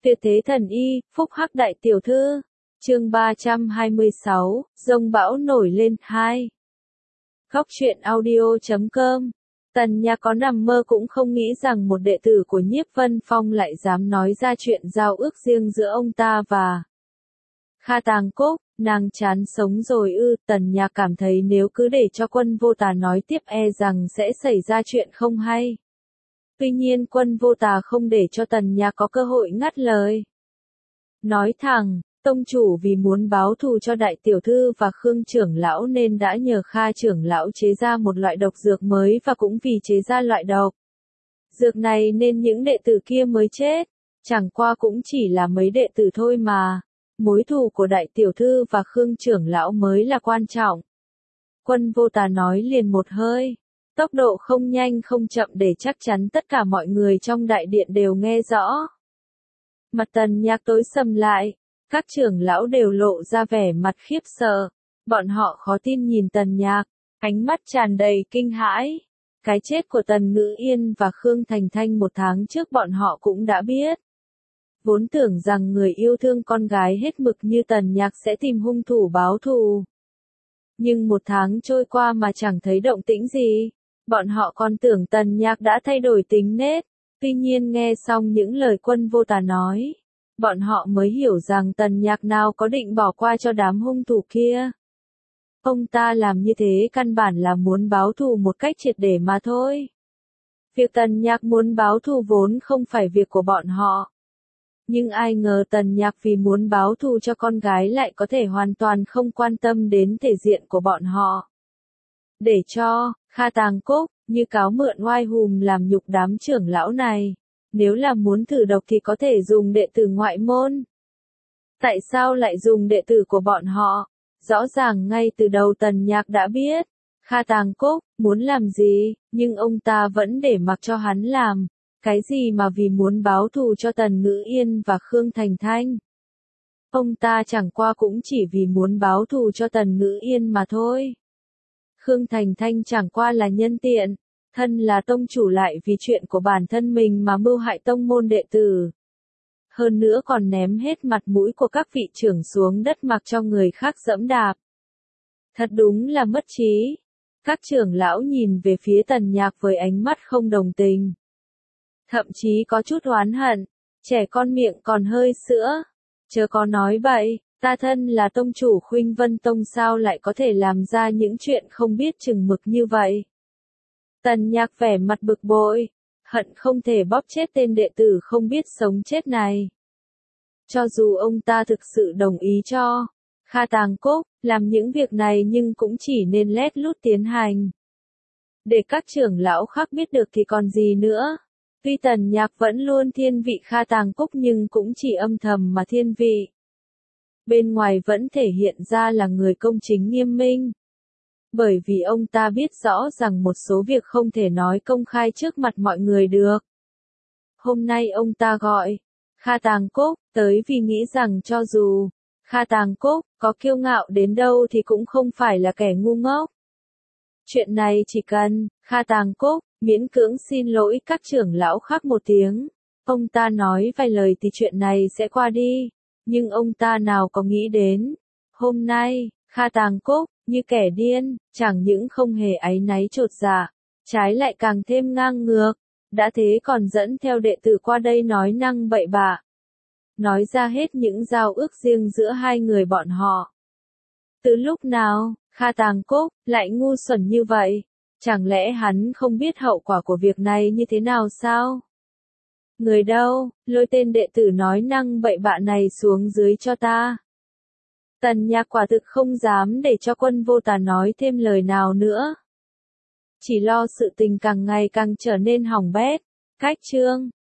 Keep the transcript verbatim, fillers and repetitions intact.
Tuyệt thế thần y, phúc hắc đại tiểu thư. Chương ba trăm hai mươi sáu, Dông bão nổi lên hai. Góc truyện audio chấm com. Tần Nhạc có nằm mơ cũng không nghĩ rằng một đệ tử của Nhiếp Vân Phong lại dám nói ra chuyện giao ước riêng giữa ông ta và Kha Tàng Cốc. Nàng chán sống rồi ư? Tần Nhạc cảm thấy nếu cứ để cho Quân Vô Tà nói tiếp e rằng sẽ xảy ra chuyện không hay. Tuy nhiên Quân Vô Tà không để cho Tần Nhạc có cơ hội ngắt lời. Nói thẳng, tông chủ vì muốn báo thù cho đại tiểu thư và Khương trưởng lão nên đã nhờ Kha trưởng lão chế ra một loại độc dược mới, và cũng vì chế ra loại độc dược này nên những đệ tử kia mới chết. Chẳng qua cũng chỉ là mấy đệ tử thôi mà. Mối thù của đại tiểu thư và Khương trưởng lão mới là quan trọng. Quân Vô Tà nói liền một hơi, tốc độ không nhanh không chậm để chắc chắn tất cả mọi người trong đại điện đều nghe rõ. Mặt Tần Nhạc tối sầm lại, các trưởng lão đều lộ ra vẻ mặt khiếp sợ. Bọn họ khó tin nhìn Tần Nhạc, ánh mắt tràn đầy kinh hãi. Cái chết của Tần Ngữ Yên và Khương Thành Thanh một tháng trước bọn họ cũng đã biết. Vốn tưởng rằng người yêu thương con gái hết mực như Tần Nhạc sẽ tìm hung thủ báo thù. Nhưng một tháng trôi qua mà chẳng thấy động tĩnh gì. Bọn họ còn tưởng Tần Nhạc đã thay đổi tính nết. Tuy nhiên nghe xong những lời Quân Vô Tà nói, bọn họ mới hiểu rằng Tần Nhạc nào có định bỏ qua cho đám hung thủ kia. Ông ta làm như thế căn bản là muốn báo thù một cách triệt để mà thôi. Việc Tần Nhạc muốn báo thù vốn không phải việc của bọn họ. Nhưng ai ngờ Tần Nhạc vì muốn báo thù cho con gái lại có thể hoàn toàn không quan tâm đến thể diện của bọn họ. Để cho Kha Tàng Cốc như cáo mượn oai hùm làm nhục đám trưởng lão này. Nếu là muốn thử độc thì có thể dùng đệ tử ngoại môn. Tại sao lại dùng đệ tử của bọn họ? Rõ ràng ngay từ đầu Tần Nhạc đã biết Kha Tàng Cốc muốn làm gì, nhưng ông ta vẫn để mặc cho hắn làm. Cái gì mà vì muốn báo thù cho Tần Ngữ Yên và Khương Thành Thanh? Ông ta chẳng qua cũng chỉ vì muốn báo thù cho Tần Ngữ Yên mà thôi. Khương Thành Thanh chẳng qua là nhân tiện, thân là tông chủ lại vì chuyện của bản thân mình mà mưu hại tông môn đệ tử. Hơn nữa còn ném hết mặt mũi của các vị trưởng xuống đất mặc cho người khác dẫm đạp. Thật đúng là mất trí. Các trưởng lão nhìn về phía Tần Nhạc với ánh mắt không đồng tình. Thậm chí có chút oán hận, trẻ con miệng còn hơi sữa. Chớ có nói bậy, ta thân là tông chủ Khuynh Vân Tông sao lại có thể làm ra những chuyện không biết chừng mực như vậy. Tần Nhạc vẻ mặt bực bội, hận không thể bóp chết tên đệ tử không biết sống chết này. Cho dù ông ta thực sự đồng ý cho Kha Tàng Cốc làm những việc này nhưng cũng chỉ nên lét lút tiến hành. Để các trưởng lão khác biết được thì còn gì nữa. Tuy Tần Nhạc vẫn luôn thiên vị Kha Tàng Cốc nhưng cũng chỉ âm thầm mà thiên vị. Bên ngoài vẫn thể hiện ra là người công chính nghiêm minh. Bởi vì ông ta biết rõ rằng một số việc không thể nói công khai trước mặt mọi người được. Hôm nay ông ta gọi Kha Tàng Cốc tới vì nghĩ rằng cho dù Kha Tàng Cốc có kiêu ngạo đến đâu thì cũng không phải là kẻ ngu ngốc. Chuyện này chỉ cần Kha Tàng Cốc miễn cưỡng xin lỗi các trưởng lão khác một tiếng, ông ta nói vài lời thì chuyện này sẽ qua đi. Nhưng ông ta nào có nghĩ đến, hôm nay, Kha Tàng Cốc như kẻ điên, chẳng những không hề áy náy chột dạ, trái lại càng thêm ngang ngược, đã thế còn dẫn theo đệ tử qua đây nói năng bậy bạ. Nói ra hết những giao ước riêng giữa hai người bọn họ. Từ lúc nào, Kha Tàng Cốc lại ngu xuẩn như vậy? Chẳng lẽ hắn không biết hậu quả của việc này như thế nào sao? Người đâu, lôi tên đệ tử nói năng bậy bạ này xuống dưới cho ta. Tần Nhạc quả thực không dám để cho Quân Vô Tà nói thêm lời nào nữa. Chỉ lo sự tình càng ngày càng trở nên hỏng bét. Cách chương